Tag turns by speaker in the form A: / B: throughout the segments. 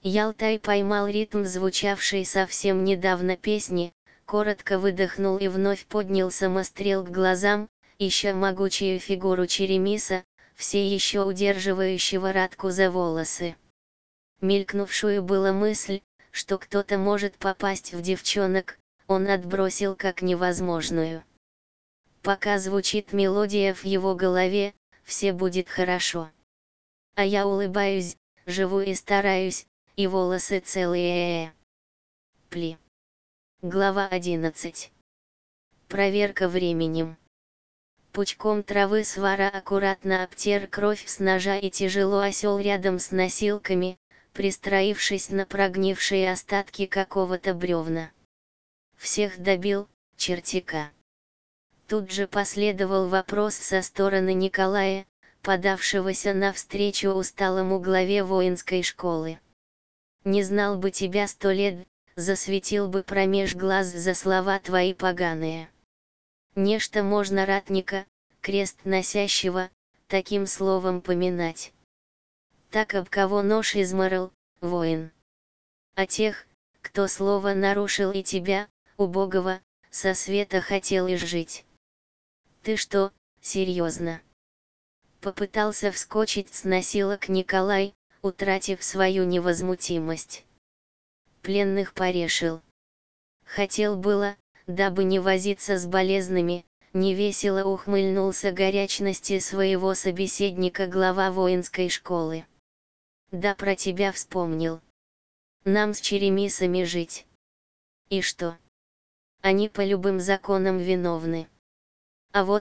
A: Ялтай поймал ритм звучавшей совсем недавно песни, коротко выдохнул и вновь поднял самострел к глазам, ища могучую фигуру Черемиса, все еще удерживающего Радку за волосы. Мелькнувшую была мысль, что кто-то может попасть в девчонок, он отбросил как невозможную. Пока звучит мелодия в его голове, все будет хорошо. А я улыбаюсь, живу и стараюсь, и волосы целые. Пли. Глава 11. Проверка временем. Пучком травы Свара аккуратно обтер кровь с ножа и тяжело осел рядом с носилками, пристроившись на прогнившие остатки какого-то бревна. Всех добил, чертяка. Тут же последовал вопрос со стороны Николая, подавшегося навстречу усталому главе воинской школы. Не знал бы тебя 100 лет, засветил бы промеж глаз за слова твои поганые. Нечто можно ратника, крест носящего, таким словом поминать. Так об кого нож изморал, воин. А тех, кто слово нарушил и тебя, убогого, со света хотел изжить. Ты что, серьезно? Попытался вскочить с носилок Николай, утратив свою невозмутимость. Пленных порешил. Хотел было, дабы не возиться с болезными, невесело ухмыльнулся горячности своего собеседника глава воинской школы. Да про тебя вспомнил. Нам с черемисами жить. И что? Они по любым законам виновны. А вот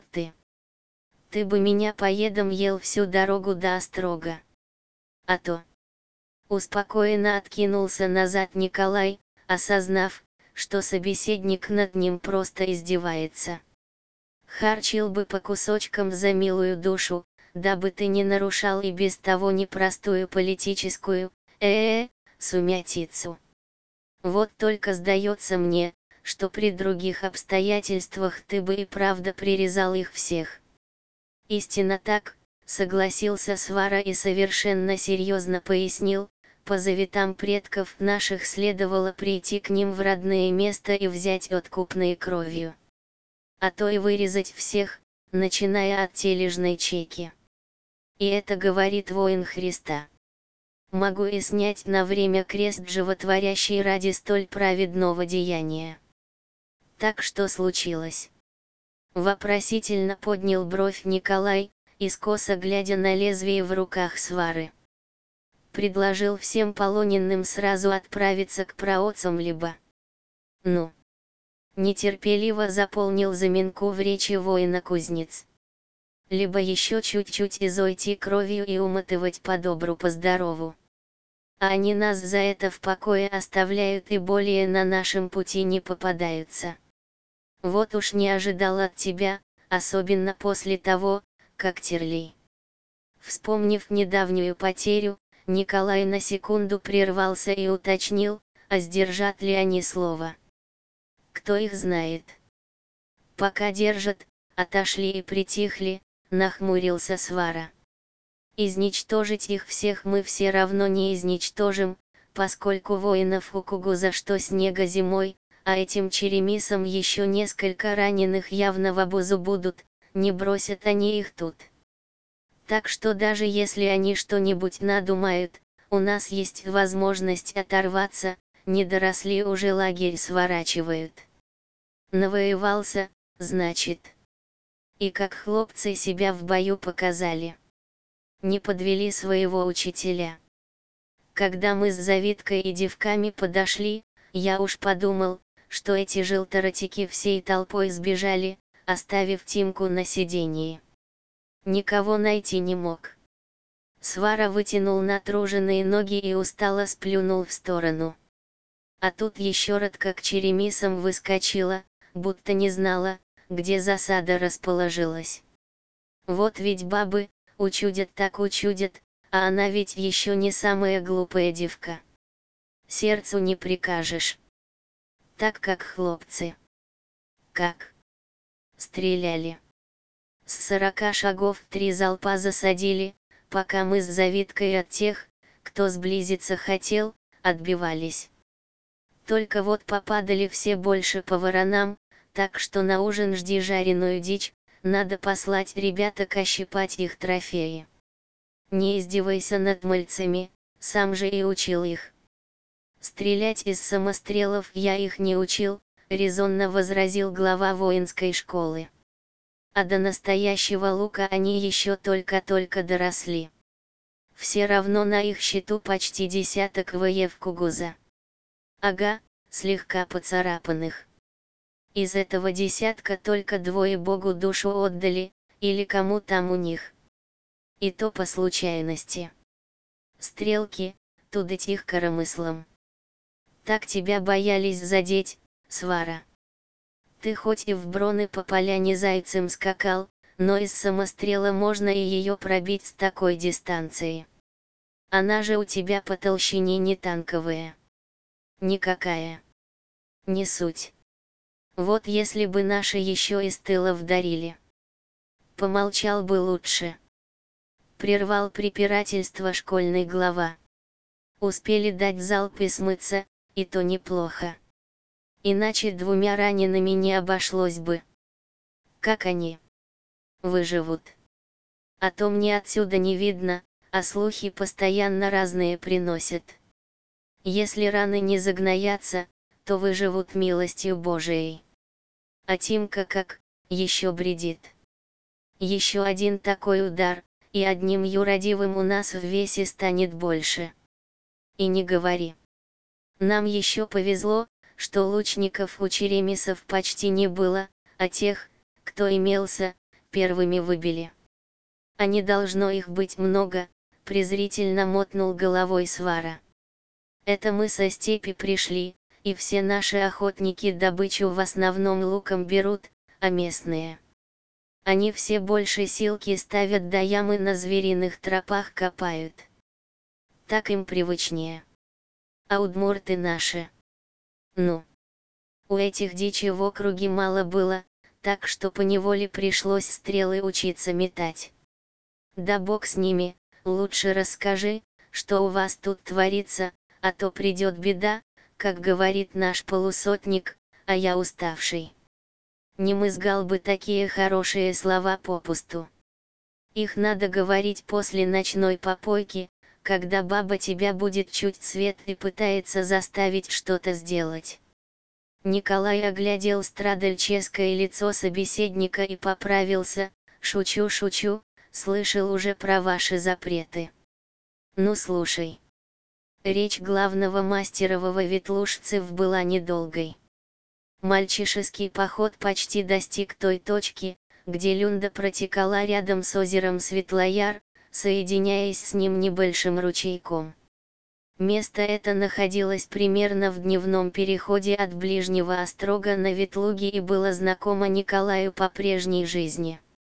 A: ты бы меня поедом ел всю дорогу до Острога. А то. Успокоенно откинулся назад Николай, осознав, что собеседник над ним просто издевается. Харчил бы по кусочкам за милую душу, дабы ты не нарушал и без того непростую политическую, сумятицу. Вот только сдается мне, что при других обстоятельствах ты бы и правда прирезал их всех. Истинно так, согласился Свара и совершенно серьезно пояснил, по заветам предков наших следовало прийти к ним в родное место и взять откупные кровью. А то и вырезать всех, начиная от тележной чеки. И это говорит воин Христа. Могу и снять на время крест животворящий ради столь праведного деяния. Так что случилось? Вопросительно поднял бровь Николай, искоса глядя на лезвие в руках Свары. Предложил всем полоненным сразу отправиться к праотцам либо. Ну. Нетерпеливо заполнил заминку в речи воина кузнец. Либо еще чуть-чуть изойти кровью и уматывать по добру по здорову. А они нас за это в покое оставляют и более на нашем пути не попадаются. Вот уж не ожидал от тебя, особенно после того, как Терлей. Вспомнив недавнюю потерю, Николай на секунду прервался и уточнил, а сдержат ли они слово. Кто их знает? Пока держат, отошли и притихли, нахмурился Свара. Изничтожить их всех мы все равно не изничтожим, поскольку воинов у Кугуза что снега зимой, а этим черемисам еще несколько раненых явно в обозу будут, не бросят они их тут. Так что даже если они что-нибудь надумают, у нас есть возможность оторваться, не доросли уже лагерь сворачивают. Навоевался, значит. И как хлопцы себя в бою показали. Не подвели своего учителя. Когда мы с Завиткой и девками подошли, я уж подумал, что эти желторотики всей толпой сбежали, оставив Тимку на сиденье. Никого найти не мог. Свара вытянул натруженные ноги и устало сплюнул в сторону. А тут еще Радка к черемисам выскочила, будто не знала, где засада расположилась. Вот ведь бабы, учудят так учудят, а она ведь еще не самая глупая девка. Сердцу не прикажешь. Так как хлопцы. Как? Стреляли. С 40 шагов 3 залпа засадили, пока мы с Завиткой от тех, кто сблизиться хотел, отбивались. Только вот попадали все больше по воронам, так что на ужин жди жареную дичь, надо послать ребяток ощипать их трофеи. Не издевайся над мальцами, сам же и учил их. Стрелять из самострелов я их не учил, резонно возразил глава воинской школы. А до настоящего лука они еще только-только доросли. Все равно на их счету почти десяток воев Кугуза. Ага, слегка поцарапанных. Из этого десятка только 2 Богу душу отдали, или кому там у них. И то по случайности. Стрелки, тудыть их коромыслом. Так тебя боялись задеть, свара. Ты хоть и в броны по поляне зайцем скакал, но из самострела можно и ее пробить с такой дистанции. Она же у тебя по толщине не танковая. Никакая. Не суть. Вот если бы наши еще из тыла вдарили. Помолчал бы лучше. Прервал препирательство школьный глава. Успели дать залп и смыться, и то неплохо. Иначе 2 ранеными не обошлось бы. Как они выживут? А то мне отсюда не видно, а слухи постоянно разные приносят. Если раны не загноятся, то выживут милостью Божией. А Тимка как, еще бредит. Еще один такой удар, и одним юродивым у нас в весе станет больше. И не говори. Нам еще повезло, что лучников у черемисов почти не было, а тех, кто имелся, первыми выбили. А не должно их быть много, презрительно мотнул головой свара. Это мы со степи пришли, и все наши охотники добычу в основном луком берут, а местные. Они все больше силки ставят да ямы на звериных тропах копают. Так им привычнее. А удмурты наши. Ну. У этих дичи в округе мало было, так что поневоле пришлось стрелы учиться метать. Да бог с ними, лучше расскажи, что у вас тут творится, а то придет беда, как говорит наш полусотник, а я уставший. Не мызгал бы такие хорошие слова попусту. Их надо говорить после ночной попойки, когда баба тебя будет чуть цвет и пытается заставить что-то сделать. Николай оглядел страдальческое лицо собеседника и поправился: шучу, шучу, слышал уже про ваши запреты. Ну слушай. Речь главного мастерового ветлужцев была недолгой. Мальчишеский поход почти достиг той точки, где Люнда протекала рядом с озером Светлояр, соединяясь с ним небольшим ручейком. Место это находилось примерно в дневном переходе от ближнего острога на Ветлуги и было знакомо Николаю по прежней жизни.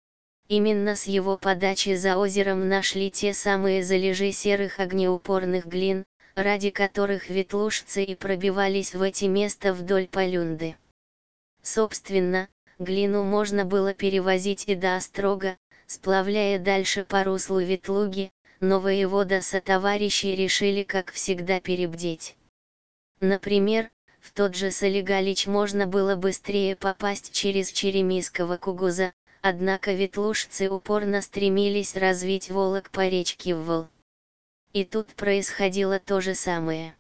A: Именно с его подачи за озером нашли те самые залежи серых огнеупорных глин, ради которых ветлужцы и пробивались в эти места вдоль Полюнды. Собственно, глину можно было перевозить и до острога, сплавляя дальше по руслу Ветлуги, но воевода сотоварищи решили как всегда перебдеть. Например, в тот же Солигалич можно было быстрее попасть через Черемисского Кугуза, однако ветлужцы упорно стремились развить Волок по речке Ввол. И тут происходило то же самое.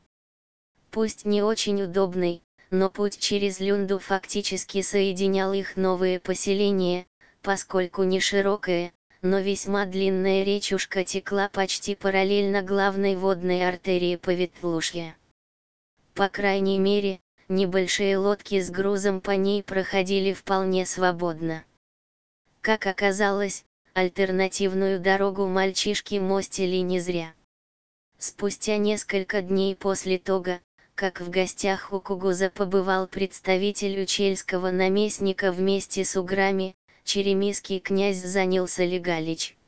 A: Пусть не очень удобный, но путь через Люнду фактически соединял их новые поселения, поскольку не широкая, но весьма длинная речушка текла почти параллельно главной водной артерии Поветлужья. По крайней мере, небольшие лодки с грузом по ней проходили вполне свободно. Как оказалось, альтернативную дорогу мальчишки мостили не зря. Спустя несколько дней после того, как в гостях у Кугуза побывал представитель учельского наместника вместе с уграми, черемисский князь занялся Солигалич.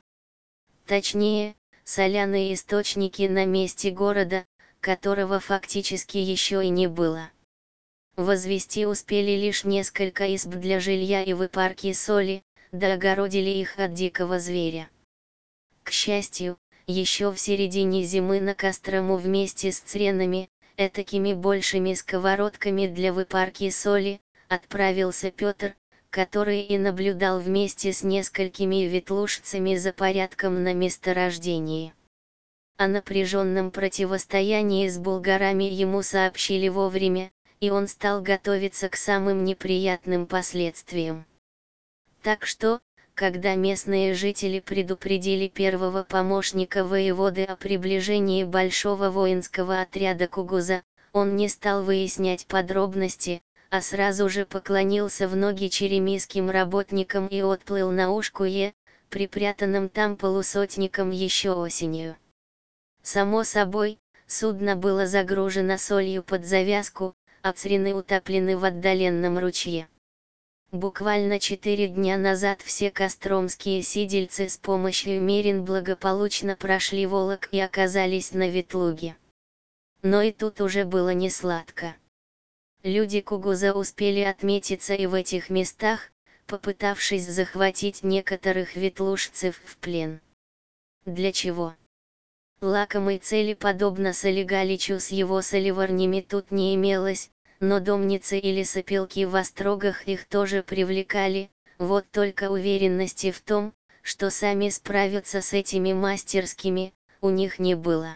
A: Точнее, соляные источники на месте города, которого фактически еще и не было. Возвести успели лишь несколько изб для жилья и выпарки соли, да огородили их от дикого зверя. К счастью, еще в середине зимы на Кострому вместе с цренами, этакими большими сковородками для выпарки соли, отправился Петр, который и наблюдал вместе с несколькими ветлужцами за порядком на месторождении. О напряженном противостоянии с булгарами ему сообщили вовремя, и он стал готовиться к самым неприятным последствиям. Так что, когда местные жители предупредили первого помощника воеводы о приближении большого воинского отряда Кугуза, он не стал выяснять подробности, а сразу же поклонился в ноги черемисским работникам и отплыл на Ушкуе, припрятанном там полусотником еще осенью. Само собой, судно было загружено солью под завязку, а црены утоплены в отдаленном ручье. Буквально 4 дня назад все костромские сидельцы с помощью мерин благополучно прошли Волок и оказались на Ветлуге. Но и тут уже было не сладко. Люди Кугуза успели отметиться и в этих местах, попытавшись захватить некоторых ветлужцев в плен. Для чего? Лакомой цели подобно Солигаличу с его соливарнями тут не имелось, но домницы или сопилки в острогах их тоже привлекали, вот только уверенности в том, что сами справятся с этими мастерскими, у них не было.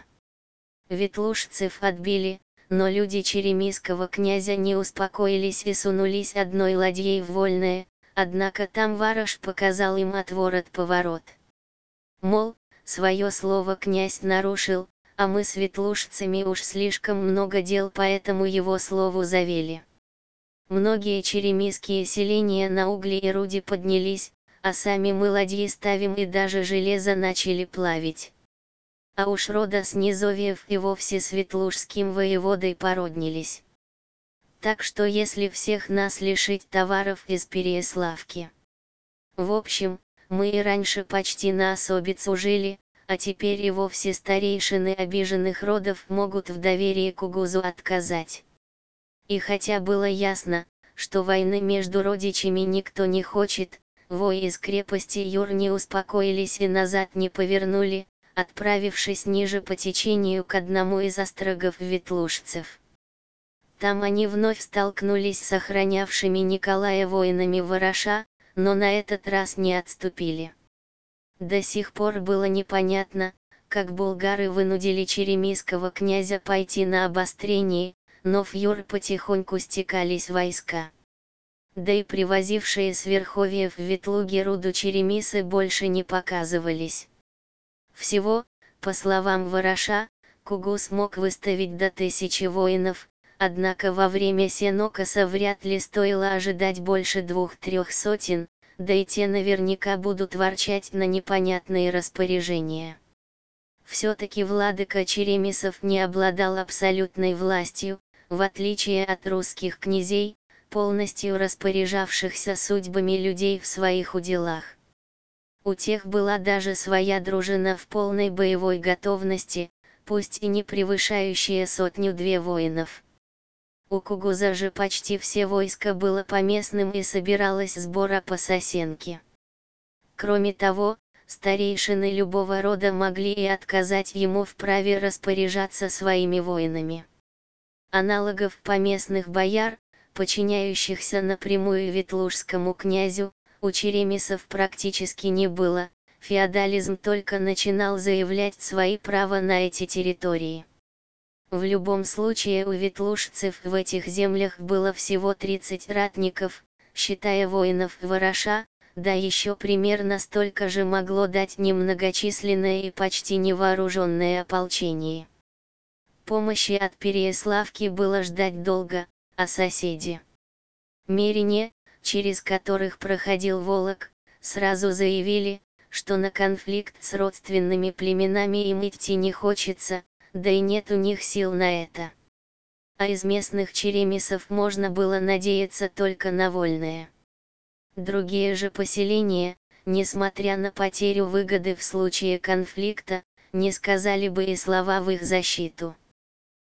A: Ветлужцев отбили, но люди черемисского князя не успокоились и сунулись одной ладьей в Вольное, однако там Вараж показал им отворот-поворот. Мол, свое слово князь нарушил, а мы с ветлужцами уж слишком много дел по этому его слову завели. Многие черемисские селения на угли и руде поднялись, а сами мы ладьи ставим и даже железо начали плавить. А уж рода с низовьев и вовсе с ветлужским воеводой породнились. Так что если всех нас лишить товаров из Переяславки. В общем, мы и раньше почти на особицу жили, а теперь и вовсе старейшины обиженных родов могут в доверии к Кугузу отказать. И хотя было ясно, что войны между родичами никто не хочет, вои из крепости Юр не успокоились и назад не повернули, отправившись ниже по течению к одному из острогов ветлужцев. Там они вновь столкнулись с охранявшими Николая воинами Вараша, но на этот раз не отступили. До сих пор было непонятно, как булгары вынудили черемисского князя пойти на обострение, но в Юр потихоньку стекались войска. Да и привозившие с верховьев в Ветлуге руду черемисы больше не показывались. Всего, по словам Вараша, Кугуз мог выставить до 1000 воинов, однако во время сенокоса вряд ли стоило ожидать больше 2-3 сотен, да и те наверняка будут ворчать на непонятные распоряжения. Все-таки владыка Черемисов не обладал абсолютной властью, в отличие от русских князей, полностью распоряжавшихся судьбами людей в своих уделах. У тех была даже своя дружина в полной боевой готовности, пусть и не превышающая 100-2 воинов. У Кугуза же почти все войско было поместным и собиралось сбора по сосенке. Кроме того, старейшины любого рода могли и отказать ему в праве распоряжаться своими воинами. Аналогов поместных бояр, подчиняющихся напрямую ветлужскому князю, у черемисов практически не было, феодализм только начинал заявлять свои права на эти территории. В любом случае у ветлужцев в этих землях было всего 30 ратников, считая воинов Вараша, да еще примерно столько же могло дать немногочисленное и почти невооруженное ополчение. Помощи от Переяславки было ждать долго, а соседи Мерине, через которых проходил Волок, сразу заявили, что на конфликт с родственными племенами им идти не хочется, да и нет у них сил на это. А из местных черемисов можно было надеяться только на вольное. Другие же поселения, несмотря на потерю выгоды в случае конфликта, не сказали бы и слова в их защиту.